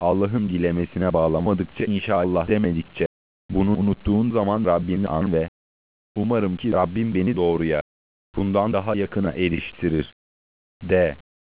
Allah'ın dilemesine bağlamadıkça, inşallah demedikçe, bunu unuttuğun zaman Rabbini an ve umarım ki Rabbim beni doğruya, bundan daha yakına eriştirir, de.